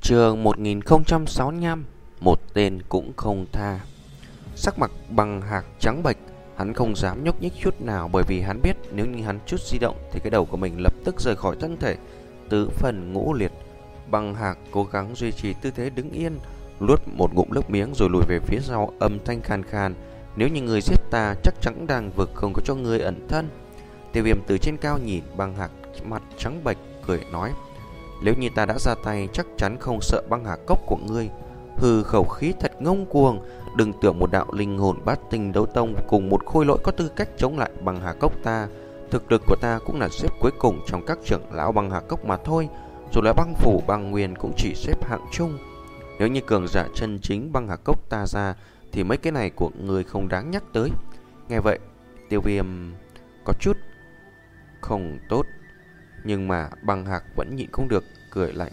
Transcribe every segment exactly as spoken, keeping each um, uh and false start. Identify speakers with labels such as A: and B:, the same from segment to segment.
A: Chương một nghìn không trăm sáu mươi lăm. Một tên cũng không tha. Sắc mặt Băng Hạc trắng bệch, hắn không dám nhúc nhích chút nào, bởi vì hắn biết nếu như hắn chút di động thì cái đầu của mình lập tức rời khỏi thân thể, tứ phần ngũ liệt. Băng Hạc cố gắng duy trì tư thế đứng yên, nuốt một ngụm nước miếng rồi lùi về phía sau, âm thanh khan khan: "Nếu như người giết ta, chắc chắn đang vực không có cho người ẩn thân." Tiêu Viêm từ trên cao nhìn Băng Hạc, mặt trắng bệch cười nói: "Nếu như ta đã ra tay, chắc chắn không sợ băng hà cốc của ngươi." Hừ, khẩu khí thật ngông cuồng. Đừng tưởng một đạo linh hồn bát tinh đấu tông cùng một khôi lỗi có tư cách chống lại băng hà cốc ta. Thực lực của ta cũng là xếp cuối cùng trong các trưởng lão băng hà cốc mà thôi. Dù là băng phủ băng nguyên cũng chỉ xếp hạng chung. Nếu như cường giả chân chính băng hà cốc ta ra thì mấy cái này của ngươi không đáng nhắc tới. Nghe vậy, Tiêu Viêm có chút không tốt, nhưng mà Băng Hạc vẫn nhịn không được, cười lạnh.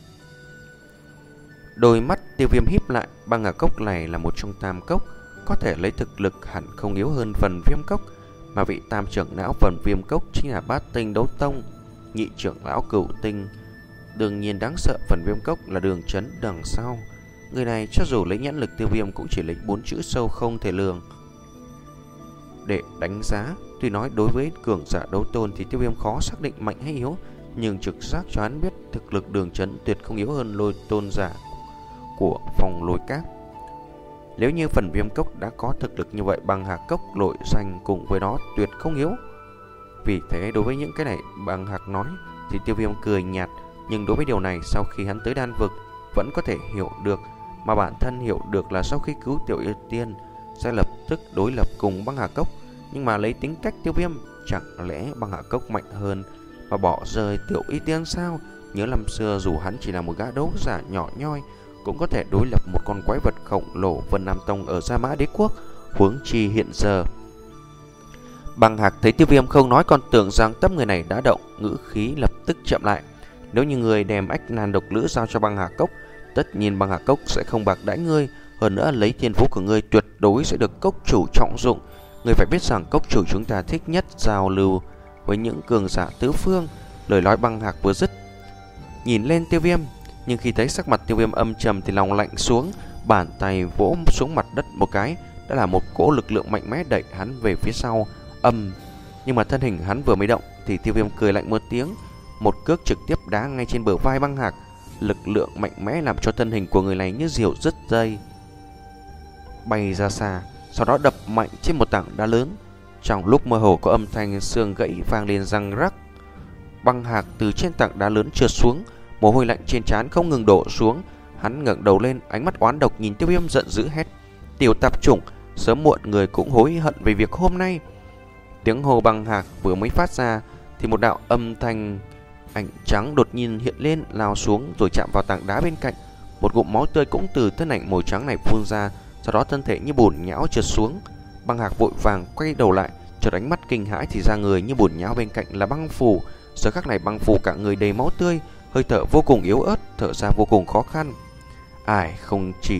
A: Đôi mắt Tiêu Viêm híp lại. Băng hà cốc này là một trong tam cốc, có thể lấy thực lực hẳn không yếu hơn Phần Viêm cốc, mà vị tam trưởng lão Phần Viêm cốc chính là bát tinh đấu tông, nhị trưởng lão cửu tinh. Đương nhiên đáng sợ Phần Viêm cốc là Đường Chấn đằng sau. Người này cho dù lấy nhãn lực Tiêu Viêm cũng chỉ lấy bốn chữ sâu không thể lường để đánh giá. Tuy nói đối với cường giả đấu tôn thì Tiêu Viêm khó xác định mạnh hay yếu, nhưng trực giác cho hắn biết thực lực Đường Chấn tuyệt không yếu hơn lôi tôn giả của phòng lôi cát. Nếu như Phần Viêm cốc đã có thực lực như vậy, Băng Hạc cốc nội danh cùng với nó tuyệt không yếu. Vì thế đối với những cái này Băng Hạc nói thì Tiêu Viêm cười nhạt, nhưng đối với điều này sau khi hắn tới đan vực vẫn có thể hiểu được, mà bản thân hiểu được là sau khi cứu Tiểu Yêu Tiên sẽ lập tức đối lập cùng Băng Hà cốc. Nhưng mà lấy tính cách Tiêu Viêm, chẳng lẽ Băng Hà cốc mạnh hơn mà bỏ rơi Tiểu Y Tiên sao? Nhớ năm xưa dù hắn chỉ là một gã đấu giả nhỏ nhoi cũng có thể đối lập một con quái vật khổng lồ Vân Nam Tông ở Gia Mã Đế Quốc, huống chi hiện giờ. Băng Hạc thấy Tiêu Viêm không nói còn tưởng rằng tâm người này đã động, ngữ khí lập tức chậm lại. Nếu như người đem ách nan độc lữ giao cho Băng Hà cốc, tất nhiên Băng Hà cốc sẽ không bạc đãi ngươi, hơn nữa lấy thiên phú của ngươi tuyệt đối sẽ được cốc chủ trọng dụng. Ngươi phải biết rằng cốc chủ chúng ta thích nhất giao lưu với những cường giả tứ phương." Lời nói Băng Hạc vừa dứt, nhìn lên Tiêu Viêm, nhưng khi thấy sắc mặt Tiêu Viêm âm trầm thì lòng lạnh xuống, bàn tay vỗ xuống mặt đất một cái, đã là một cỗ lực lượng mạnh mẽ đẩy hắn về phía sau. Âm, nhưng mà thân hình hắn vừa mới động thì Tiêu Viêm cười lạnh một tiếng, một cước trực tiếp đá ngay trên bờ vai Băng Hạc. Lực lượng mạnh mẽ làm cho thân hình của người này như diều đứt dây bay ra xa, sau đó đập mạnh trên một tảng đá lớn. Trong lúc mơ hồ có âm thanh xương gãy vang lên răng rắc. Băng Hạc từ trên tảng đá lớn trượt xuống, mồ hôi lạnh trên trán không ngừng đổ xuống. Hắn ngẩng đầu lên, ánh mắt oán độc nhìn Tiêu Viêm, giận dữ hét: "Tiểu tạp chủng, sớm muộn người cũng hối hận về việc hôm nay." Tiếng hô Băng Hạc vừa mới phát ra thì một đạo âm thanh ảnh trắng đột nhiên hiện lên, lao xuống rồi chạm vào tảng đá bên cạnh. Một ngụm máu tươi cũng từ thân ảnh màu trắng này phun ra, sau đó thân thể như bùn nhão trượt xuống. Băng Hạc vội vàng quay đầu lại, chợt ánh mắt kinh hãi thì ra người như bùn nhão bên cạnh là Băng Phù. Giờ khắc này Băng Phù cả người đầy máu tươi, hơi thở vô cùng yếu ớt, thở ra vô cùng khó khăn. Ai không chỉ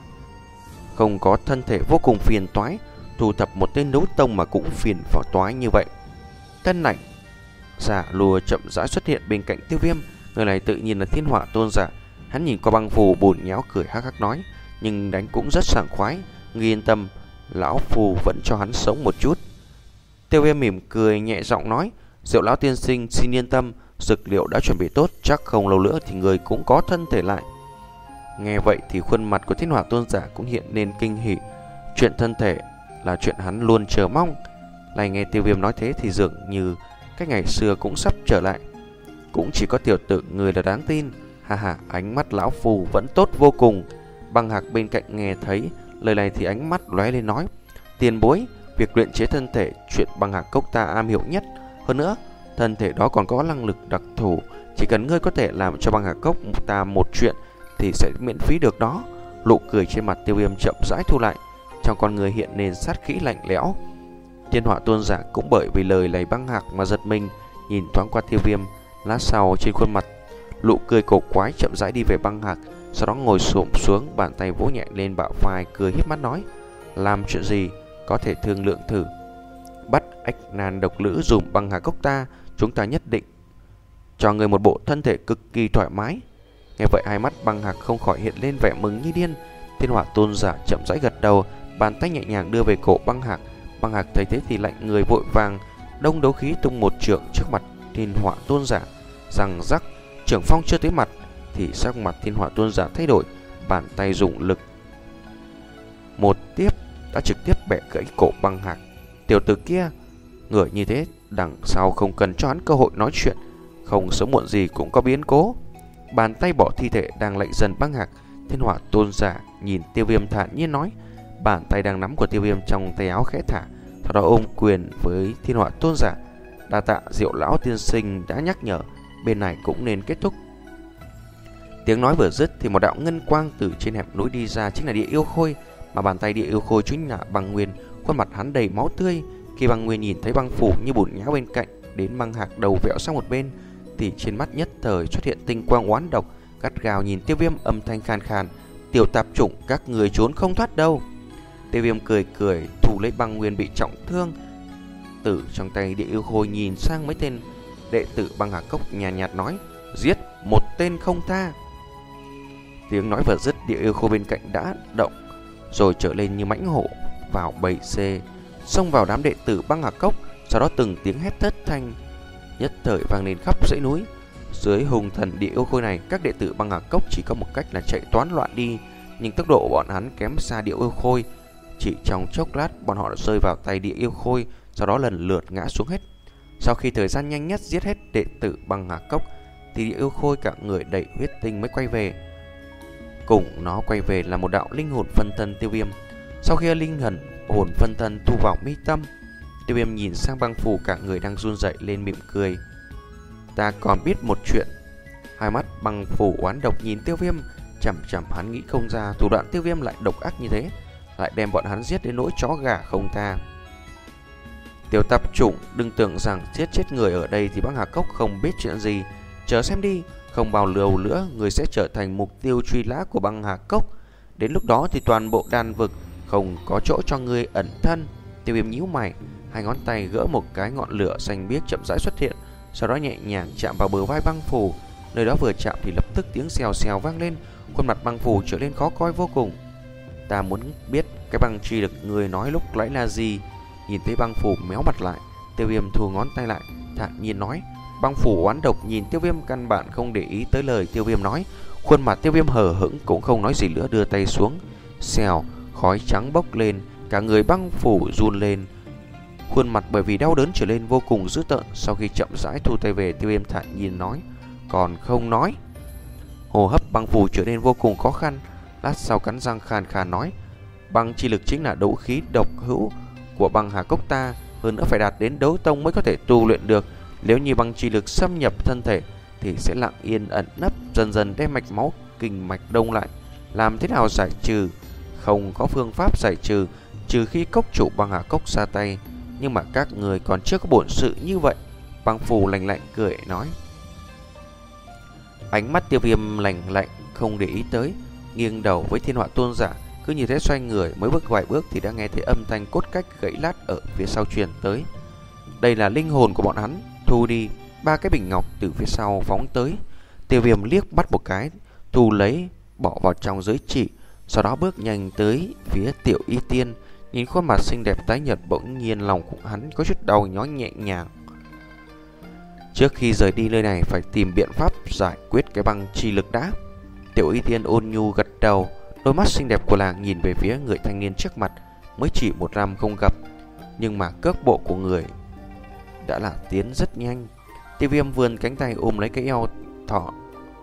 A: không có thân thể vô cùng phiền toái, thu thập một tên đấu tông mà cũng phiền vào toái như vậy. Thân ảnh giả lùa chậm rãi xuất hiện bên cạnh Tiêu Viêm. Người này tự nhiên là Thiên Hỏa tôn giả. Hắn nhìn qua Băng Phù bùn nhão cười hắc hắc nói, nhưng đánh cũng rất sảng khoái: "Ngươi yên tâm, lão phù vẫn cho hắn sống một chút." Tiêu Viêm mỉm cười nhẹ giọng nói: "Diệu lão tiên sinh xin yên tâm, dược liệu đã chuẩn bị tốt, chắc không lâu nữa thì người cũng có thân thể lại." Nghe vậy thì khuôn mặt của Thiên Hỏa tôn giả cũng hiện lên kinh hỉ. Chuyện thân thể là chuyện hắn luôn chờ mong. Lại nghe Tiêu Viêm nói thế thì dường như cái ngày xưa cũng sắp trở lại. "Cũng chỉ có tiểu tử người là đáng tin." Ha ha, ánh mắt lão phù vẫn tốt vô cùng. Băng Hạc bên cạnh nghe thấy lời này thì ánh mắt lóe lên nói: "Tiền bối, việc luyện chế thân thể chuyện Băng Hạc cốc ta am hiểu nhất. Hơn nữa, thân thể đó còn có năng lực đặc thù. Chỉ cần ngươi có thể làm cho Băng Hạc cốc ta một chuyện thì sẽ miễn phí được đó." Nụ cười trên mặt Tiêu Viêm chậm rãi thu lại, trong con người hiện lên sát khí lạnh lẽo. Thiên Hỏa tôn giả cũng bởi vì lời này Băng Hạc mà giật mình, nhìn thoáng qua Tiêu Viêm, lát sau trên khuôn mặt nụ cười cổ quái chậm rãi đi về Băng Hạc, sau đó ngồi xổm xuống, bàn tay vỗ nhẹ lên bả vai, cười híp mắt nói: "Làm chuyện gì có thể thương lượng thử. Bắt ách nan độc lữ dùm Băng Hà cốc ta, chúng ta nhất định cho người một bộ thân thể cực kỳ thoải mái." Nghe vậy hai mắt Băng Hạc không khỏi hiện lên vẻ mừng như điên. Thiên Hỏa Tôn giả chậm rãi gật đầu, bàn tay nhẹ nhàng đưa về cổ Băng Hạc. Băng Hạc thấy thế thì lạnh người, vội vàng đông đấu khí tung một trượng trước mặt Thiên Hỏa Tôn giả. Rằng rắc, trưởng phong chưa tới mặt thì sắc mặt Thiên Hỏa Tôn giả thay đổi, bàn tay dùng lực một tiếp đã trực tiếp bẻ gãy cổ Băng Hạc. Tiểu tử kia, người như thế đằng sau không cần cho hắn cơ hội nói chuyện, không sớm muộn gì cũng có biến cố. Bàn tay bỏ thi thể đang lạnh dần Băng Hạc. Thiên Hỏa Tôn giả nhìn Tiêu Viêm thản nhiên nói. Bàn tay đang nắm của Tiêu Viêm trong tay áo khẽ thả, sau đó ôm quyền với Thiên Hỏa Tôn giả. Đa tạ Diệu lão tiên sinh đã nhắc nhở, bên này cũng nên kết thúc. Tiếng nói vừa dứt thì một đạo ngân quang từ trên hẻm núi đi ra, chính là Địa Yêu Khôi. Mà bàn tay Địa Yêu Khôi chính là Băng Nguyên, khuôn mặt hắn đầy máu tươi. Khi Băng Nguyên nhìn thấy băng phủ như bùn nhão bên cạnh đến Băng Hạc đầu vẹo sang một bên, thì trên mắt nhất thời xuất hiện tinh quang oán độc, gắt gao nhìn Tiêu Viêm, âm thanh khan khan: "Tiểu tạp chủng, các người trốn không thoát đâu." Tiêu Viêm cười cười thu lấy Băng Nguyên bị trọng thương từ trong tay Địa Yêu Khôi, nhìn sang mấy tên đệ tử Băng Hà Cốc, nhàn nhạt, nhạt nói: "Giết một tên không tha." Tiếng nói vừa dứt, Địa Yêu Khôi bên cạnh đã động, rồi trở lên như mãnh hổ vào bầy xê, xông vào đám đệ tử Băng Hà Cốc. Sau đó từng tiếng hét thất thanh nhất thời vang lên khắp dãy núi. Dưới hùng thần Địa Yêu Khôi này, các đệ tử Băng Hà Cốc chỉ có một cách là chạy toán loạn đi, nhưng tốc độ của bọn hắn kém xa Địa Yêu Khôi. Chỉ trong chốc lát, bọn họ đã rơi vào tay Địa Yêu Khôi, sau đó lần lượt ngã xuống hết. Sau khi thời gian nhanh nhất giết hết đệ tử Băng Hà Cốc, thì Địa Yêu Khôi cả người đầy huyết tinh mới quay về. Cùng nó quay về là một đạo linh hồn phân thân Tiêu Viêm. Sau khi linh hồn hồn phân thân thu vào mi tâm, Tiêu Viêm nhìn sang băng phủ cả người đang run rẩy lên, mỉm cười: "Ta còn biết một chuyện." Hai mắt băng phủ oán độc nhìn Tiêu Viêm, chằm chằm hắn nghĩ không ra thủ đoạn Tiêu Viêm lại độc ác như thế, lại đem bọn hắn giết đến nỗi chó gà không tha. "Tiểu tạp chủng, đừng tưởng rằng giết chết người ở đây thì Băng Hà Cốc không biết chuyện gì. Chờ xem đi, không bao lâu nữa người sẽ trở thành mục tiêu truy nã của Băng Hà Cốc. Đến lúc đó thì toàn bộ đan vực không có chỗ cho ngươi ẩn thân." Tiêu Viêm nhíu mày, hai ngón tay gỡ một cái ngọn lửa xanh biếc chậm rãi xuất hiện, sau đó nhẹ nhàng chạm vào bờ vai băng phủ. Nơi đó vừa chạm thì lập tức tiếng xèo xèo vang lên, khuôn mặt băng phủ trở nên khó coi vô cùng. "Ta muốn biết cái băng chi lực người nói lúc nãy là gì?" Nhìn thấy băng phủ méo mặt lại, Tiêu Viêm thu ngón tay lại, thản nhiên nói. Băng phủ oán độc nhìn Tiêu Viêm căn bản không để ý tới lời Tiêu Viêm nói. Khuôn mặt Tiêu Viêm hờ hững cũng không nói gì nữa, đưa tay xuống, xèo, khói trắng bốc lên, cả người băng phủ run lên, khuôn mặt bởi vì đau đớn trở lên vô cùng dữ tợn. Sau khi chậm rãi thu tay về, Tiêu Viêm thản nhiên nói: "Còn không nói?" Hô hấp băng phủ trở nên vô cùng khó khăn, lát sau cắn răng khàn khàn nói: "Băng chi lực chính là đấu khí độc hữu của Băng Hà Cốc ta, hơn nữa phải đạt đến đấu tông mới có thể tu luyện được. Nếu như băng chi lực xâm nhập thân thể thì sẽ lặng yên ẩn nấp, dần dần đem mạch máu kinh mạch đông lại. Làm thế nào giải trừ? Không có phương pháp giải trừ, trừ khi cốc chủ Băng Hà Cốc ra tay. Nhưng mà các người còn chưa có bổn sự như vậy." Băng phù lạnh lạnh cười nói. Ánh mắt Tiêu Viêm lạnh lạnh không để ý tới, nghiêng đầu với Thiên Hỏa Tôn giả. Cứ như thế xoay người mới bước vài bước thì đã nghe thấy âm thanh cốt cách gãy lát ở phía sau truyền tới. Đây là linh hồn của bọn hắn, thu đi. Ba cái bình ngọc từ phía sau phóng tới. Tiêu Viêm liếc bắt một cái, thu lấy bỏ vào trong giới chỉ, sau đó bước nhanh tới phía Tiểu Y Tiên. Nhìn khuôn mặt xinh đẹp tái nhợt, bỗng nhiên lòng của hắn có chút đau nhói nhẹ nhàng. Trước khi rời đi nơi này phải tìm biện pháp giải quyết cái băng chi lực đã. Tiểu Y Tiên ôn nhu gật đầu, đôi mắt xinh đẹp của nàng nhìn về phía người thanh niên trước mặt. Mới chỉ một năm không gặp, nhưng mà cước bộ của người đã là tiến rất nhanh. Tiêu Viêm vươn cánh tay ôm lấy cái eo thỏ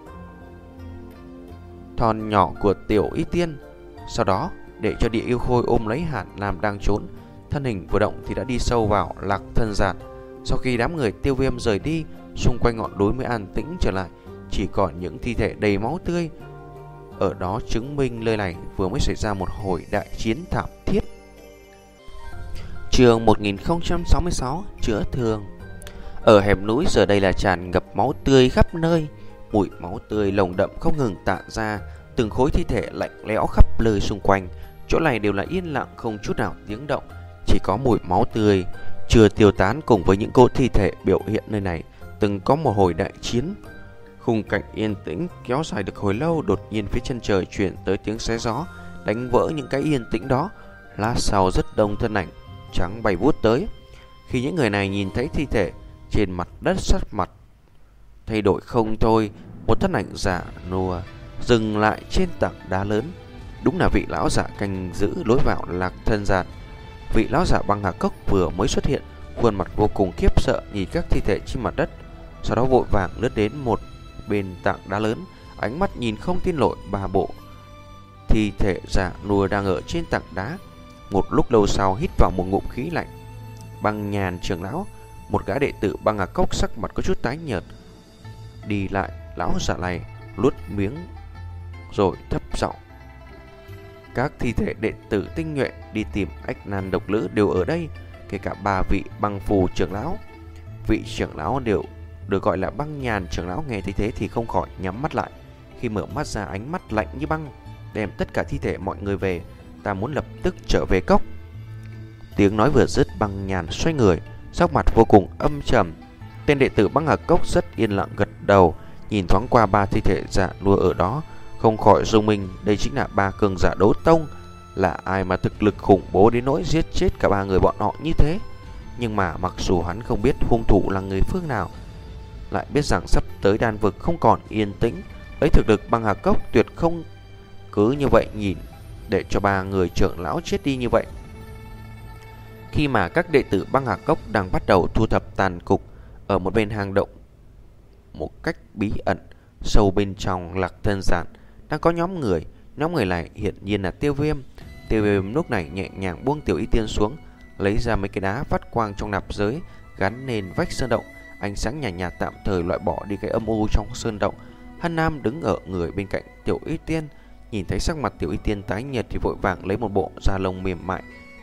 A: thon nhỏ của Tiểu Y Tiên, sau đó để cho Địa Yêu Khôi ôm lấy Hàn Nam đang trốn. Thân hình vừa động thì đã đi sâu vào Lạc Thân Giản. Sau khi đám người Tiêu Viêm rời đi, xung quanh ngọn núi mới an tĩnh trở lại, chỉ còn những thi thể đầy máu tươi. Ở đó chứng minh nơi này vừa mới xảy ra một hồi đại chiến thảm thiết. Chương một nghìn không trăm sáu mươi sáu, chữa thương. Ở hẻm núi giờ đây là tràn ngập máu tươi khắp nơi, mùi máu tươi lồng đậm không ngừng tản ra, từng khối thi thể lạnh lẽo khắp nơi xung quanh. Chỗ này đều là yên lặng không chút nào tiếng động, chỉ có mùi máu tươi chưa tiêu tán cùng với những cỗ thi thể biểu hiện nơi này từng có một hồi đại chiến Khung cảnh yên tĩnh kéo dài được hồi lâu, đột nhiên phía chân trời chuyển tới tiếng xé gió, đánh vỡ những cái yên tĩnh đó. Lát sau rất đông thân ảnh trắng bay vút tới. Khi những người này nhìn thấy thi thể trên mặt đất, sắc mặt thay đổi không thôi. Một thân ảnh giả nua dừng lại trên tảng đá lớn. Đúng là vị lão giả canh giữ lối vào Lạc Thân Giản. Vị lão giả băng hà cốc vừa mới xuất hiện, khuôn mặt vô cùng khiếp sợ nhìn các thi thể trên mặt đất, sau đó vội vàng lướt đến một bên tảng đá lớn, ánh mắt nhìn không tin nổi ba bộ thi thể giả nua đang ở trên tảng đá. Một lúc lâu sau hít vào một ngụm khí lạnh. Băng Nhàn trưởng lão, một gã đệ tử băng hà cốc, sắc mặt có chút tái nhợt, đi lại lão giả này, nuốt miếng rồi thấp giọng: các thi thể đệ tử tinh nhuệ đi tìm ách nan độc lữ đều ở đây, kể cả ba vị băng phù trưởng lão. Vị trưởng lão đều được gọi là Băng Nhàn trưởng lão nghe thấy thế thì không khỏi nhắm mắt lại. Khi mở mắt ra, ánh mắt lạnh như băng: đem tất cả thi thể mọi người về, ta muốn lập tức trở về cốc. Tiếng nói vừa dứt, Băng Nhàn xoay người, sắc mặt vô cùng âm trầm. Tên đệ tử băng hà cốc rất yên lặng gật đầu, nhìn thoáng qua ba thi thể giả nua ở đó, không khỏi rung mình. Đây chính là ba cường giả đấu tông, là ai mà thực lực khủng bố đến nỗi giết chết cả ba người bọn họ như thế. Nhưng mà mặc dù hắn không biết hung thủ là người phương nào, lại biết rằng sắp tới đan vực không còn yên tĩnh, lấy thực lực băng hà cốc tuyệt không cứ như vậy nhìn để cho ba người trưởng lão chết đi như vậy. Khi mà các đệ tử băng hà cốc đang bắt đầu thu thập tàn cục ở một bên hang động một cách bí ẩn, sâu bên trong Lạc Thân Giản đang có nhóm người. Nhóm người này hiện nhiên là Tiêu Viêm. Tiêu Viêm lúc này nhẹ nhàng buông Tiểu Y Tiên xuống, lấy ra mấy cái đá phát quang trong nạp giới, gắn lên vách sơn động. Ánh sáng nhạt nhạt tạm thời loại bỏ đi cái âm u trong sơn động. Hân Nam đứng ở người bên cạnh Tiểu Y Tiên, nhìn thấy sắc mặt Tiểu Y Tiên tái nhợt thì vội vàng lấy một bộ da lông mềm mại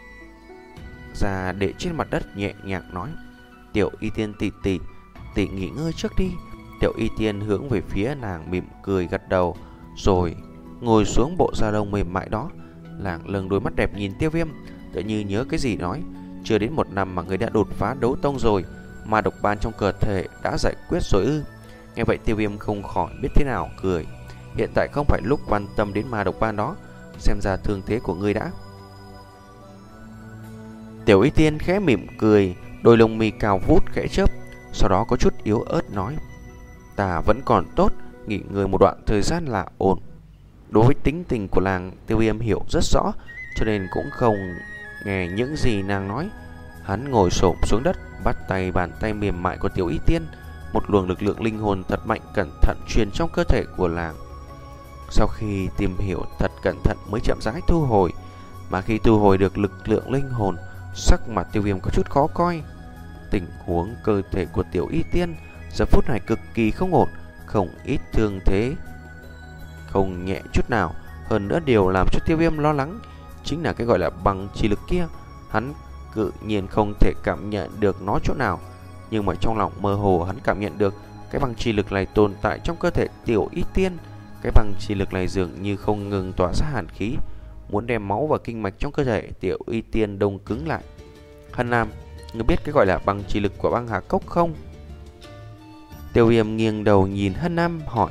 A: ra để trên mặt đất, nhẹ nhàng nói: Tiểu Y Tiên tỷ tỷ, tỷ nghỉ ngơi trước đi. Tiểu Y Tiên hướng về phía nàng mỉm cười gật đầu, rồi ngồi xuống bộ da lông mềm mại đó. Nàng lâng đôi mắt đẹp nhìn Tiêu Viêm, tự như nhớ cái gì nói: chưa đến một năm mà người đã đột phá đấu tông rồi, mà độc ban trong cơ thể đã giải quyết rồi ư? Nghe vậy Tiêu Viêm không khỏi biết thế nào cười. Hiện tại không phải lúc quan tâm đến ma độc ban đó, xem ra thương thế của ngươi đã. Tiểu Y Tiên khẽ mỉm cười, đôi lông mi cao vút khẽ chớp, sau đó có chút yếu ớt nói: ta vẫn còn tốt, nghỉ ngơi một đoạn thời gian là ổn. Đối với tính tình của nàng, Tiêu Viêm hiểu rất rõ, cho nên cũng không nghe những gì nàng nói. Hắn ngồi xổm xuống đất, bắt tay bàn tay mềm mại của Tiểu Y Tiên. Một luồng lực lượng linh hồn thật mạnh cẩn thận truyền trong cơ thể của nàng. Sau khi tìm hiểu thật cẩn thận mới chậm rãi thu hồi. Mà khi thu hồi được lực lượng linh hồn, sắc mặt Tiêu Viêm có chút khó coi. Tình huống cơ thể của Tiểu Y Tiên giờ phút này cực kỳ không ổn, không ít thương thế không nhẹ chút nào. Hơn nữa điều làm cho Tiêu Viêm lo lắng chính là cái gọi là băng chi lực kia. Hắn tự nhiên không thể cảm nhận được nó chỗ nào, nhưng mà trong lòng mơ hồ hắn cảm nhận được cái băng chi lực này tồn tại trong cơ thể Tiểu Y Tiên. Cái băng chi lực này dường như không ngừng tỏa ra hàn khí, muốn đem máu và kinh mạch trong cơ thể Tiểu Y Tiên đông cứng lại. Hân Nam, ngươi biết cái gọi là băng chi lực của băng hà cốc không? Tiêu Viêm nghiêng đầu nhìn Hân Nam hỏi.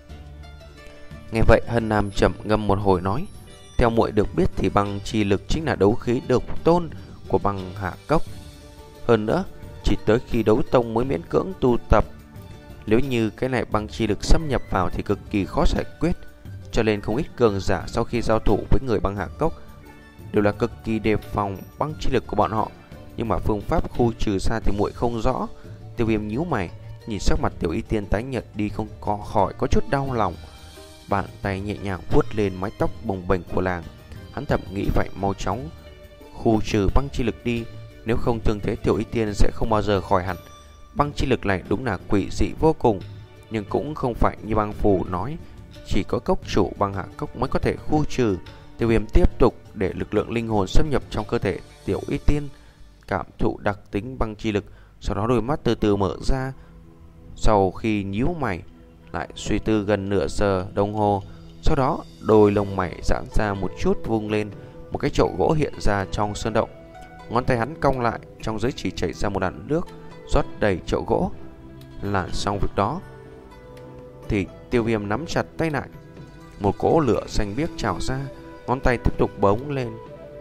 A: Nghe vậy Hân Nam chậm ngâm một hồi nói: theo muội được biết thì băng chi lực chính là đấu khí độc tôn của băng hà cốc. Hơn nữa, chỉ tới khi đấu tông mới miễn cưỡng tu tập. Nếu như cái này băng chi lực xâm nhập vào thì cực kỳ khó giải quyết, cho nên không ít cường giả sau khi giao thủ với người băng hà cốc đều là cực kỳ đề phòng băng chi lực của bọn họ. Nhưng mà phương pháp khu trừ ra thì muội không rõ. Tiêu Viêm nhíu mày, nhìn sắc mặt Tiểu Y Tiên tái nhợt đi không có khỏi có chút đau lòng. Bàn tay nhẹ nhàng vuốt lên mái tóc bồng bềnh của nàng. Hắn thầm nghĩ vậy mau chóng khu trừ băng chi lực đi, nếu không thương thế Tiểu Y Tiên sẽ không bao giờ khỏi hẳn. Băng chi lực này đúng là quỷ dị vô cùng, nhưng cũng không phải như băng phù nói chỉ có cốc chủ băng hạ cốc mới có thể khu trừ. Tiêu Viêm tiếp tục để lực lượng linh hồn xâm nhập trong cơ thể Tiểu Y Tiên, cảm thụ đặc tính băng chi lực. Sau đó đôi mắt từ từ mở ra. Sau khi nhíu mày lại suy tư gần nửa giờ đồng hồ, sau đó đôi lông mày giãn ra một chút, vung lên một cái chậu gỗ hiện ra trong sơn động. Ngón tay hắn cong lại, trong dưới chỉ chảy ra một đàn nước, rót đầy chậu gỗ. Làm xong việc đó, thì Tiêu Viêm nắm chặt tay lại. Một cỗ lửa xanh biếc trào ra, ngón tay tiếp tục bống lên.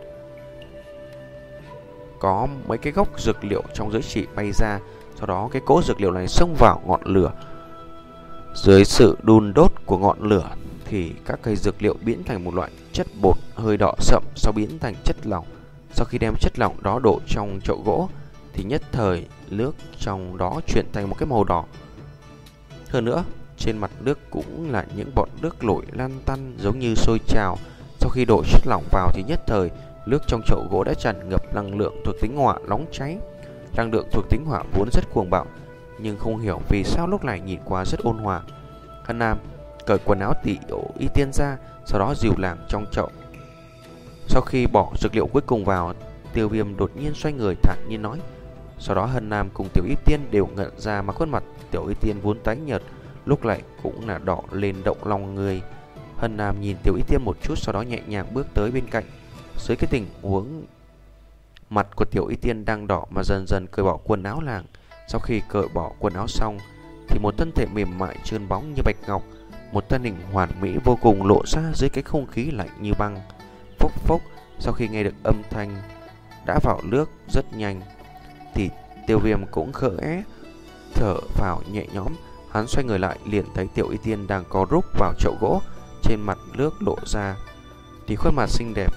A: Có mấy cái gốc dược liệu trong giới chỉ bay ra. Sau đó cái cỗ dược liệu này xông vào ngọn lửa. Dưới sự đun đốt của ngọn lửa thì các cây dược liệu biến thành một loại chất bột hơi đỏ sậm, sau biến thành chất lỏng. Sau khi đem chất lỏng đó đổ trong chậu gỗ thì nhất thời nước trong đó chuyển thành một cái màu đỏ. Hơn nữa, trên mặt nước cũng là những bọt nước nổi lan tăn giống như sôi trào. Sau khi đổ chất lỏng vào thì nhất thời nước trong chậu gỗ đã tràn ngập năng lượng thuộc tính hỏa nóng cháy. Năng lượng thuộc tính hỏa vốn rất cuồng bạo, nhưng không hiểu vì sao lúc này nhìn qua rất ôn hòa. Hân Nam cởi quần áo Tiểu Y Tiên ra, sau đó dìu làng trong chậu. Sau khi bỏ dược liệu cuối cùng vào, Tiêu Viêm đột nhiên xoay người thản nhiên nói. Sau đó Hân Nam cùng Tiểu Y Tiên đều ngẩn ra, mà khuôn mặt Tiểu Y Tiên vốn tái nhợt lúc này cũng là đỏ lên động lòng người. Hân Nam nhìn Tiểu Y Tiên một chút, sau đó nhẹ nhàng bước tới bên cạnh. Dưới cái tình huống mặt của Tiểu Y Tiên đang đỏ mà dần dần cởi bỏ quần áo làng. Sau khi cởi bỏ quần áo xong thì một thân thể mềm mại trơn bóng như bạch ngọc, một thân hình hoàn mỹ vô cùng lộ ra dưới cái không khí lạnh như băng. Phốc phốc, sau khi nghe được âm thanh đã vào nước rất nhanh thì Tiêu Viêm cũng khẽ thở vào nhẹ nhõm. Hắn xoay người lại liền thấy Tiểu Y Tiên đang co rúc vào chậu gỗ, trên mặt nước lộ ra thì khuôn mặt xinh đẹp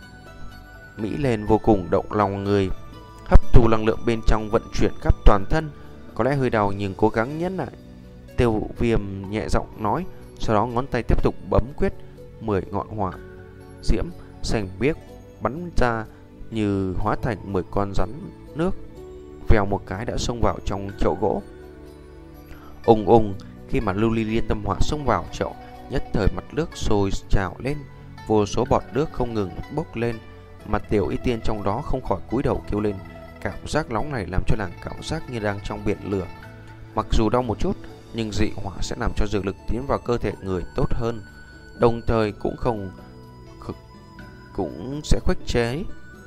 A: mỹ lên vô cùng động lòng người, hấp thu năng lượng bên trong vận chuyển khắp toàn thân. Có lẽ hơi đau nhưng cố gắng nhẫn lại, Tiêu Viêm nhẹ giọng nói. Sau đó ngón tay tiếp tục bấm quyết, mười ngọn hỏa diễm xanh biếc bắn ra như hóa thành mười con rắn nước, vèo một cái đã xông vào trong chậu gỗ. Ùng ùng, khi mà lưu ly liên tâm hỏa xông vào chậu, nhất thời mặt nước sôi trào lên, vô số bọt nước không ngừng bốc lên. Mặt Tiểu Y Tiên trong đó không khỏi cúi đầu kêu lên. Cảm giác nóng này làm cho nàng cảm giác như đang trong biển lửa. Mặc dù đau một chút, nhưng dị hỏa sẽ làm cho dược lực tiến vào cơ thể người tốt hơn, đồng thời cũng không cũng sẽ khuếch chế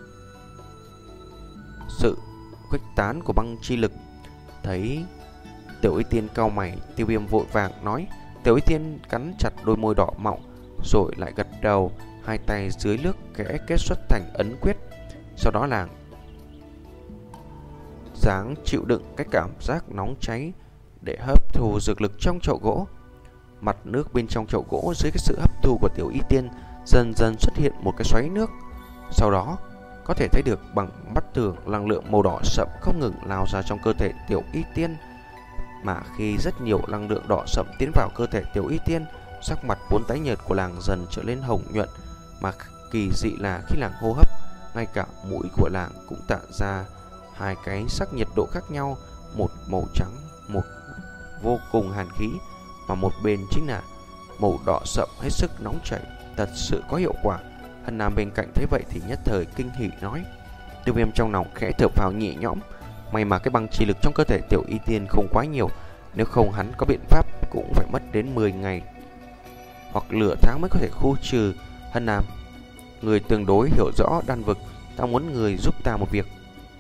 A: sự khuếch tán của băng chi lực. Thấy Tiểu Y Tiên cau mày, Tiêu Viêm vội vàng nói. Tiểu Y Tiên cắn chặt đôi môi đỏ mọng rồi lại gật đầu, hai tay dưới nước kẽ kết xuất thành ấn quyết. Sau đó là dáng chịu đựng cái cảm giác nóng cháy để hấp thu dược lực trong chậu gỗ. Mặt nước bên trong chậu gỗ dưới cái sự hấp thu của Tiểu Y Tiên dần dần xuất hiện một cái xoáy nước. Sau đó có thể thấy được bằng mắt thường năng lượng màu đỏ sậm không ngừng lao ra trong cơ thể Tiểu Y Tiên. Mà khi rất nhiều năng lượng đỏ sậm tiến vào cơ thể Tiểu Y Tiên, sắc mặt vốn tái nhợt của nàng dần trở lên hồng nhuận. Mà kỳ dị là khi nàng hô hấp, ngay cả mũi của nàng cũng tạo ra hai cái sắc nhiệt độ khác nhau, một màu trắng, một vô cùng hàn khí, và một bên chính là màu đỏ sậm hết sức nóng chảy, thật sự có hiệu quả. Hân Nam bên cạnh thấy vậy thì nhất thời kinh hỉ nói. Tiêu Viêm trong lòng khẽ thở phào nhẹ nhõm, may mà cái băng chi lực trong cơ thể Tiểu Y Tiên không quá nhiều, nếu không hắn có biện pháp cũng phải mất đến mười ngày hoặc nửa tháng mới có thể khu trừ. Hân Nam, người tương đối hiểu rõ đan vực, ta muốn người giúp ta một việc.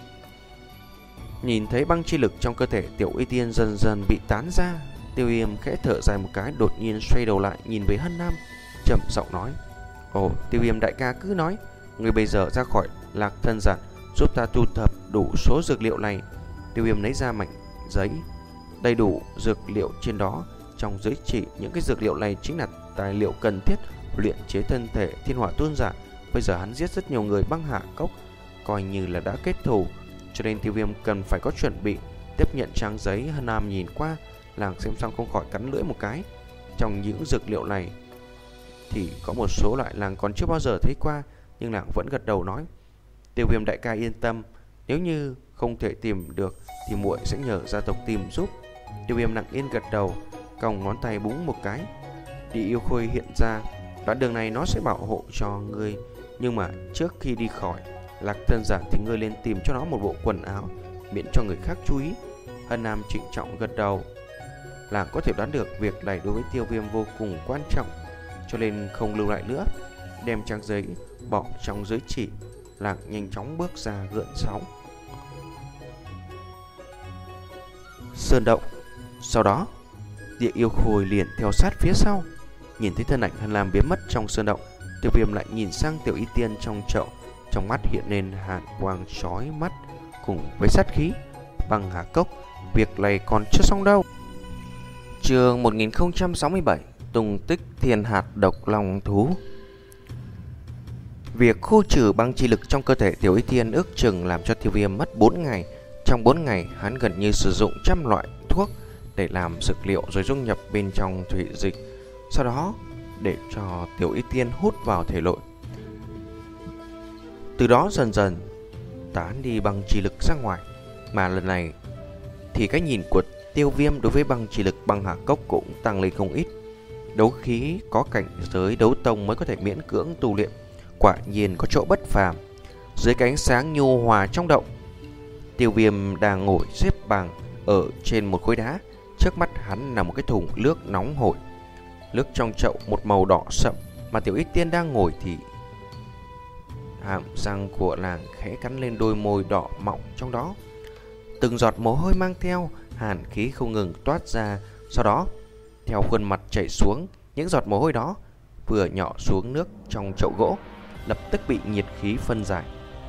A: Nhìn thấy băng chi lực trong cơ thể Tiểu Y Tiên dần dần bị tán ra, Tiêu Viêm khẽ thở dài một cái, đột nhiên xoay đầu lại nhìn về Hân Nam, chậm giọng nói. Ồ, Tiêu Viêm đại ca cứ nói, người bây giờ ra khỏi Lạc Thân Giản, giúp ta thu thập đủ số dược liệu này. Tiêu Viêm lấy ra mảnh giấy đầy đủ dược liệu trên đó. Trong giới chỉ, những cái dược liệu này chính là tài liệu cần thiết luyện chế thân thể Thiên Hỏa Tôn Giả. Bây giờ hắn giết rất nhiều người băng hạ cốc, coi như là đã kết thù, cho nên Tiêu Viêm cần phải có chuẩn bị. Tiếp nhận trang giấy, Hân Nam nhìn qua, làng xem xong không khỏi cắn lưỡi một cái. Trong những dược liệu này thì có một số loại làng còn chưa bao giờ thấy qua, nhưng làng vẫn gật đầu nói. Tiêu Viêm đại ca yên tâm, nếu như không thể tìm được thì muội sẽ nhờ gia tộc tìm giúp. Tiêu Viêm lặng yên gật đầu, còng ngón tay búng một cái, Địa yêu khôi hiện ra. Đoạn đường này nó sẽ bảo hộ cho ngươi, nhưng mà trước khi đi khỏi Lạc Thân Giản thì ngươi lên tìm cho nó một bộ quần áo, miễn cho người khác chú ý. Hân Nam trịnh trọng gật đầu. Làng có thể đoán được việc này đối với Tiêu Viêm vô cùng quan trọng, cho nên không lưu lại nữa, đem trang giấy bỏ trong giới chỉ. Làng nhanh chóng bước ra gợn sóng Sơn Động. Sau đó Địa yêu khôi liền theo sát phía sau. Nhìn thấy thân ảnh Hàn Lam biến mất trong sơn động, Tiêu Viêm lại nhìn sang Tiểu Y Tiên trong chậu, trong mắt hiện lên hàn quang chói mắt cùng với sát khí. Băng Hà Cốc, việc này còn chưa xong đâu. Chương một nghìn không trăm sáu mươi bảy, tung tích thiên hạt độc long thú. Việc khu trừ băng chi lực trong cơ thể Tiểu Y Tiên ước chừng làm cho Tiêu Viêm mất bốn ngày. Trong bốn ngày, hắn gần như sử dụng trăm loại thuốc để làm dược liệu rồi dung nhập bên trong thủy dịch, sau đó để cho Tiểu Y Tiên hút vào thể nội. Từ đó dần dần tán đi băng chi lực ra ngoài. Mà lần này thì cái nhìn của Tiêu Viêm đối với băng chi lực Băng Hà Cốc cũng tăng lên không ít. Đấu khí có cảnh giới đấu tông mới có thể miễn cưỡng tu luyện, quả nhiên có chỗ bất phàm. Dưới cái ánh sáng nhu hòa trong động, Tiêu Viêm đang ngồi xếp bằng ở trên một khối đá. Trước mắt hắn là một cái thùng nước nóng hổi. Nước trong chậu một màu đỏ sậm, mà Tiểu Y Tiên đang ngồi thì hàm răng của nàng khẽ cắn lên đôi môi đỏ mọng trong đó. Từng giọt mồ hôi mang theo hàn khí không ngừng toát ra, sau đó theo khuôn mặt chảy xuống. Những giọt mồ hôi đó vừa nhỏ xuống nước trong chậu gỗ, lập tức bị nhiệt khí phân giải.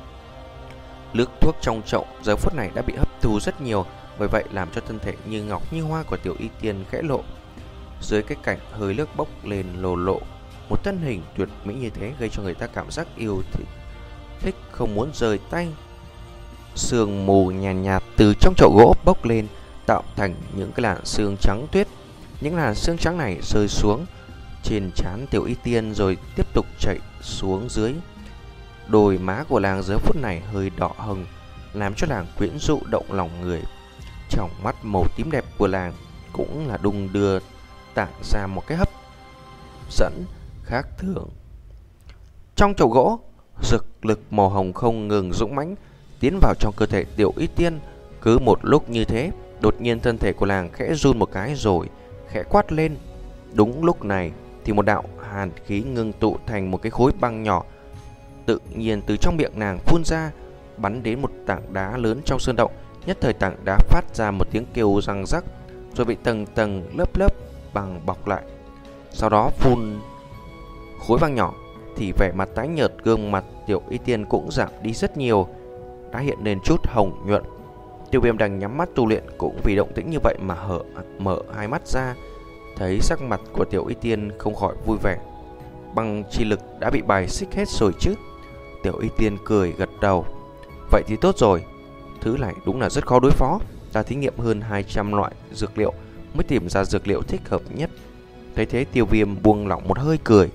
A: Nước thuốc trong chậu giờ phút này đã bị hấp thu rất nhiều, bởi vậy làm cho thân thể như ngọc như hoa của Tiểu Y Tiên khẽ lộ. Dưới cái cảnh hơi nước bốc lên lồ lộ, một thân hình tuyệt mỹ như thế gây cho người ta cảm giác yêu thích, thích không muốn rời tay. Sương mù nhàn nhạt, nhạt từ trong chậu gỗ bốc lên, tạo thành những cái làn sương trắng tuyết. Những làn sương trắng này rơi xuống trên trán Tiểu Y Tiên rồi tiếp tục chạy xuống dưới. Đôi má của nàng giờ phút này hơi đỏ hồng, làm cho nàng quyến rũ động lòng người. Trong mắt màu tím đẹp của nàng cũng là đung đưa, tạo ra một cái hấp dẫn khác thường. Trong chậu gỗ, dược lực màu hồng không ngừng dũng mãnh tiến vào trong cơ thể Tiểu Y Tiên. Cứ một lúc như thế, đột nhiên thân thể của nàng khẽ run một cái rồi khẽ quát lên. Đúng lúc này thì một đạo hàn khí ngưng tụ thành một cái khối băng nhỏ tự nhiên từ trong miệng nàng phun ra, bắn đến một tảng đá lớn trong sơn động. Nhất thời tảng đá phát ra một tiếng kêu răng rắc, rồi bị tầng tầng lớp lớp băng bọc lại. Sau đó phun khối băng nhỏ thì vẻ mặt tái nhợt, gương mặt Tiểu Y Tiên cũng giảm đi rất nhiều, đã hiện lên chút hồng nhuận. Tiêu Viêm đang nhắm mắt tu luyện cũng vì động tĩnh như vậy mà hở mở hai mắt ra, thấy sắc mặt của Tiểu Y Tiên không khỏi vui vẻ. Băng chi lực đã bị bài xích hết rồi chứ? Tiểu Y Tiên cười gật đầu. Vậy thì tốt rồi, thứ này đúng là rất khó đối phó. Ta thí nghiệm hơn hai trăm loại dược liệu mới tìm ra dược liệu thích hợp nhất. Thấy thế Tiêu Viêm buông lỏng một hơi cười.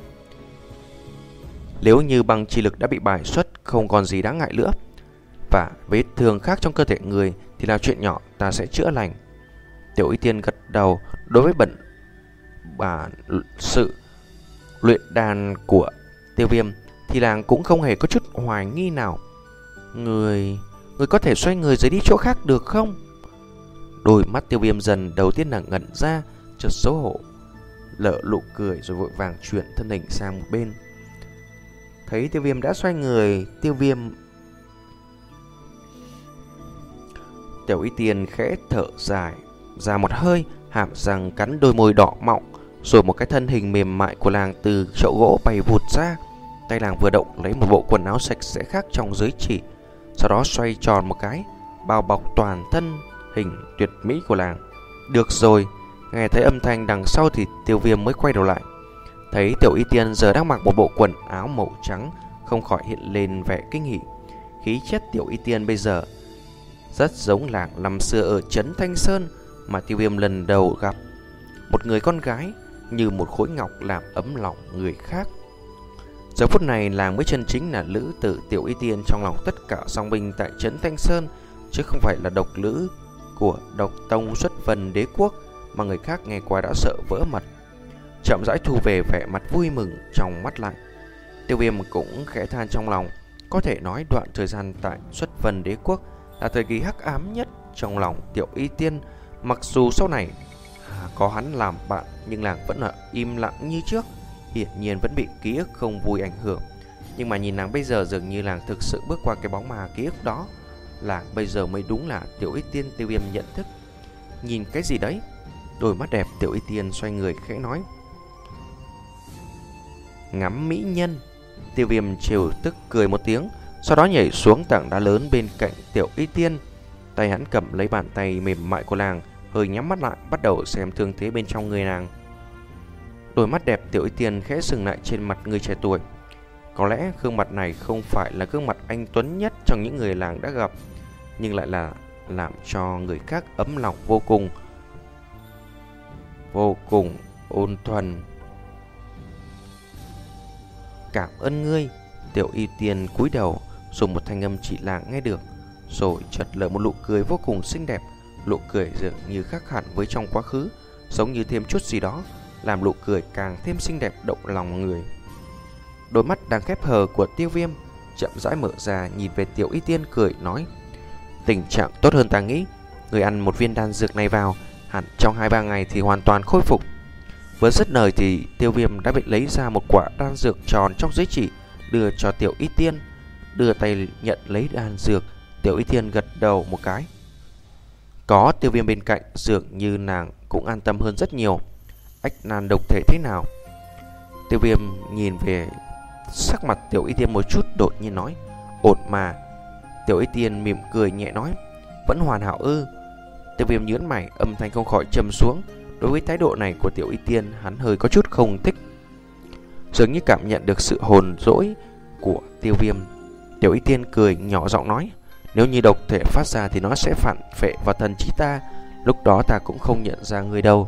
A: Nếu như băng chi lực đã bị bài xuất, không còn gì đáng ngại nữa, và vết thương khác trong cơ thể người thì là chuyện nhỏ, ta sẽ chữa lành. Tiểu Y Tiên gật đầu. Đối với bận bản sự luyện đan của Tiêu Viêm thì nàng cũng không hề có chút hoài nghi nào. Người... Người có thể xoay người rời đi chỗ khác được không? Đôi mắt Tiêu Viêm dần đầu tiên là ngẩn ra, chợt xấu hổ lỡ nụ cười rồi vội vàng chuyển thân hình sang một bên. Thấy Tiêu Viêm đã xoay người, Tiêu Viêm Tiểu Y Tiên khẽ thở dài ra một hơi, hàm răng cắn đôi môi đỏ mọng, rồi một cái thân hình mềm mại của nàng từ chậu gỗ bay vụt ra. Tay nàng vừa động lấy một bộ quần áo sạch sẽ khác trong giới chỉ, sau đó xoay tròn một cái, bao bọc toàn thân hình tuyệt mỹ của nàng. Được rồi, nghe thấy âm thanh đằng sau thì Tiêu Viêm mới quay đầu lại. Thấy Tiểu Y Tiên giờ đang mặc một bộ quần áo màu trắng, không khỏi hiện lên vẻ kinh hỉ. Khí chất Tiểu Y Tiên bây giờ rất giống làng năm xưa ở trấn Thanh Sơn mà Tiêu Viêm lần đầu gặp. Một người con gái như một khối ngọc làm ấm lòng người khác. Giờ phút này làng mới chân chính là lữ tử Tiểu Y Tiên trong lòng tất cả song binh tại trấn Thanh Sơn, chứ không phải là độc lữ của độc tông xuất vân đế quốc mà người khác nghe qua đã sợ vỡ mật. Chậm rãi thu về vẻ mặt vui mừng trong mắt lại. Tiêu Viêm cũng khẽ than trong lòng. Có thể nói đoạn thời gian tại xuất vân đế quốc là thời kỳ hắc ám nhất trong lòng Tiểu Y Tiên. Mặc dù sau này có hắn làm bạn, nhưng làng vẫn là im lặng như trước, hiển nhiên vẫn bị ký ức không vui ảnh hưởng. Nhưng mà nhìn nàng bây giờ dường như làng thực sự bước qua cái bóng ma ký ức đó. Làng bây giờ mới đúng là Tiểu Y Tiên Tiêu Viêm nhận thức. Nhìn cái gì đấy? Đôi mắt đẹp Tiểu Y Tiên xoay người khẽ nói: ngắm mỹ nhân. Tiêu Viêm trêu tức cười một tiếng, sau đó nhảy xuống tảng đá lớn bên cạnh Tiểu Y Tiên. Tay hắn cầm lấy bàn tay mềm mại của nàng, hơi nhắm mắt lại, bắt đầu xem thương thế bên trong người nàng. Đôi mắt đẹp Tiểu Y Tiên khẽ dừng lại trên mặt người trẻ tuổi. Có lẽ gương mặt này không phải là gương mặt anh tuấn nhất trong những người làng đã gặp, nhưng lại là làm cho người khác ấm lòng vô cùng. Vô cùng ôn thuần. Cảm ơn ngươi. Tiểu Y Tiên cúi đầu, dùng một thanh âm chỉ làng nghe được, rồi chợt nở một nụ cười vô cùng xinh đẹp. Nụ cười dường như khác hẳn với trong quá khứ, giống như thêm chút gì đó làm nụ cười càng thêm xinh đẹp động lòng người. Đôi mắt đang khép hờ của Tiêu Viêm chậm rãi mở ra, nhìn về Tiểu Y Tiên cười nói: tình trạng tốt hơn ta nghĩ. Người ăn một viên đan dược này vào, hẳn trong hai ba ngày thì hoàn toàn khôi phục. Vừa dứt lời thì Tiêu Viêm đã bị lấy ra một quả đan dược tròn trong giấy chỉ, đưa cho Tiểu Y Tiên. Đưa tay nhận lấy đan dược, Tiểu Y Tiên gật đầu một cái. Có Tiêu Viêm bên cạnh, dường như nàng cũng an tâm hơn rất nhiều. Ách nan độc thể thế nào? Tiêu Viêm nhìn về sắc mặt Tiểu Y Tiên một chút, đột nhiên nói: ổn mà. Tiểu Y Tiên mỉm cười nhẹ nói: vẫn hoàn hảo ư? Tiêu Viêm nhướng mày, âm thanh không khỏi trầm xuống. Đối với thái độ này của Tiểu Y Tiên, hắn hơi có chút không thích. Dường như cảm nhận được sự hồn dỗi của Tiêu Viêm, Tiểu Y Tiên cười nhỏ giọng nói: nếu như độc thể phát ra thì nó sẽ phản phệ vào thần trí ta, lúc đó ta cũng không nhận ra người đâu.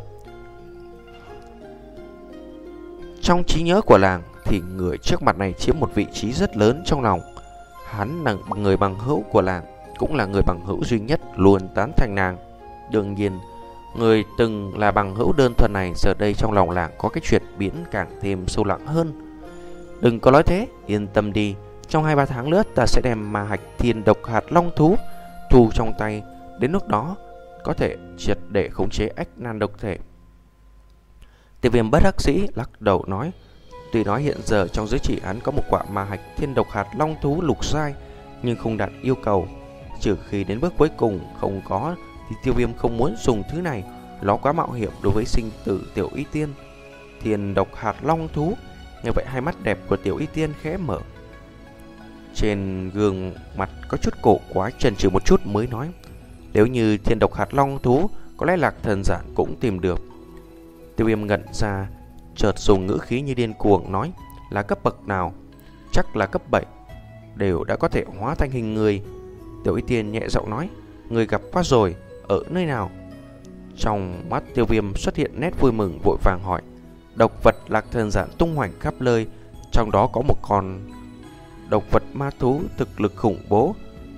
A: Trong trí nhớ của làng thì người trước mặt này chiếm một vị trí rất lớn trong lòng. Hắn là người bằng hữu của làng, cũng là người bằng hữu duy nhất luôn tán thành nàng. Đương nhiên, người từng là bằng hữu đơn thuần này giờ đây trong lòng làng có cái chuyển biến càng thêm sâu lặng hơn. Đừng có nói thế, yên tâm đi. Trong hai ba tháng nữa ta sẽ đem ma hạch thiên độc hạt long thú thu trong tay. Đến lúc đó có thể triệt để khống chế ách nan độc thể. Tiêu Viêm bất đắc dĩ lắc đầu nói: tuy nói hiện giờ trong giới chỉ hắn có một quả ma hạch thiên độc hạt long thú lục giai, nhưng không đạt yêu cầu. Trừ khi đến bước cuối cùng không có thì Tiêu Viêm không muốn dùng thứ này, nó quá mạo hiểm đối với sinh tử Tiểu Y Tiên. Thiên độc hạt long thú. Nghe vậy hai mắt đẹp của Tiểu Y Tiên khẽ mở. Trên gương mặt có chút cổ quái, chần chừ một chút mới nói: nếu như thiên độc hạt long thú, có lẽ Lạc Thần Giản cũng tìm được. Tiêu Viêm ngẩn ra, chợt dùng ngữ khí như điên cuồng nói: là cấp bậc nào? Chắc là cấp bảy, đều đã có thể hóa thành hình người. Tiểu Y Tiên nhẹ giọng nói: người gặp qua rồi, ở nơi nào? Trong mắt Tiêu Viêm xuất hiện nét vui mừng, vội vàng hỏi: độc vật Lạc Thần Giản tung hoành khắp nơi, trong đó có một con độc vật ma thú thực lực khủng bố.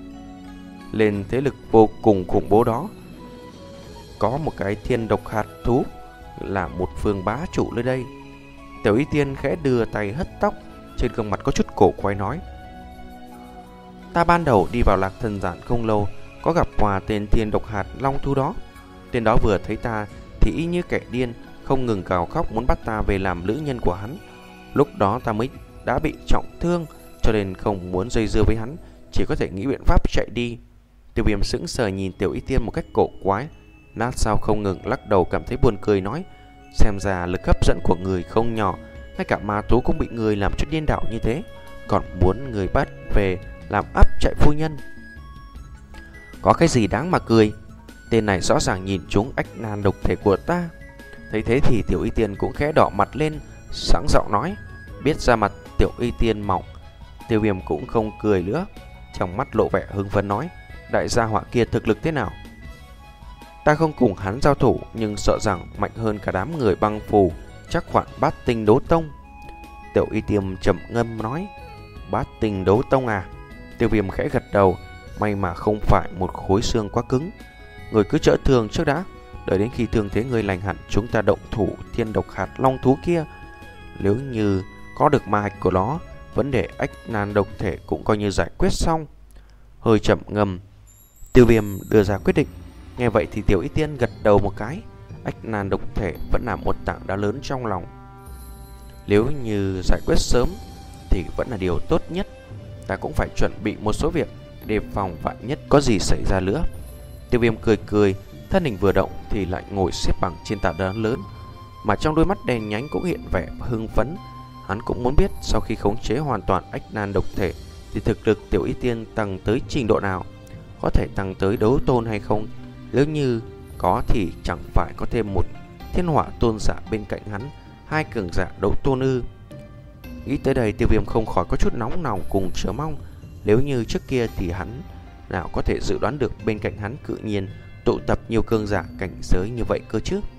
A: Lên thế lực vô cùng khủng bố đó, có một cái thiên độc hạt thú là một phương bá chủ nơi đây. Tiểu Y Tiên khẽ đưa tay hất tóc, trên gương mặt có chút cổ quái nói: ta ban đầu đi vào Lạc Thần Giản không lâu, có gặp qua tên thiên độc hạt long thú đó. Tên đó vừa thấy ta thì y như kẻ điên, không ngừng gào khóc muốn bắt ta về làm nữ nhân của hắn. Lúc đó ta mới đã bị trọng thương, cho nên không muốn dây dưa với hắn, chỉ có thể nghĩ biện pháp chạy đi. Tiêu Viêm sững sờ nhìn Tiểu Y Tiên một cách cổ quái, lát sau không ngừng lắc đầu cảm thấy buồn cười nói: xem ra lực hấp dẫn của người không nhỏ, ngay cả ma thú cũng bị người làm cho điên đảo như thế, còn muốn người bắt về làm áp chạy phu nhân. Có cái gì đáng mà cười? Tên này rõ ràng nhìn trúng ách nan độc thể của ta. Thấy thế thì Tiểu Y Tiên cũng khẽ đỏ mặt lên, sáng giọng nói. Biết ra mặt Tiểu Y Tiên mỏng, Tiêu Viêm cũng không cười nữa, trong mắt lộ vẻ hưng phấn nói: đại gia họa kia thực lực thế nào? Ta không cùng hắn giao thủ, nhưng sợ rằng mạnh hơn cả đám người băng phù, chắc khoảng bát tinh đấu tông. Tiểu Y Tiên trầm ngâm nói: bát tinh đấu tông à? Tiêu Viêm khẽ gật đầu, may mà không phải một khối xương quá cứng. Người cứ chữa thương trước đã, đợi đến khi thương thế người lành hẳn chúng ta động thủ thiên độc hạt long thú kia. Nếu như có được ma hạch của nó, vấn đề ách nan độc thể cũng coi như giải quyết xong. Hơi chậm ngầm, Tiêu Viêm đưa ra quyết định. Nghe vậy thì Tiểu Y Tiên gật đầu một cái. Ách nan độc thể vẫn là một tảng đá lớn trong lòng, nếu như giải quyết sớm thì vẫn là điều tốt nhất. Ta cũng phải chuẩn bị một số việc, đề phòng vạn nhất có gì xảy ra nữa. Tiêu Viêm cười cười, Thân hình vừa động thì lại ngồi xếp bằng trên tảng đá lớn, mà trong đôi mắt đen nhánh cũng hiện vẻ hưng phấn. Hắn cũng muốn biết sau khi khống chế hoàn toàn ách nan độc thể thì thực lực Tiểu Y Tiên tăng tới trình độ nào, có thể tăng tới đấu tôn hay không. Nếu như có thì chẳng phải có thêm một thiên hỏa tôn giả bên cạnh hắn, hai cường giả đấu tôn ư? Nghĩ tới đây, Tiêu Viêm không khỏi có chút nóng lòng cùng chờ mong. Nếu như trước kia thì hắn nào có thể dự đoán được bên cạnh hắn cự nhiên tụ tập nhiều cường giả cảnh giới như vậy cơ chứ?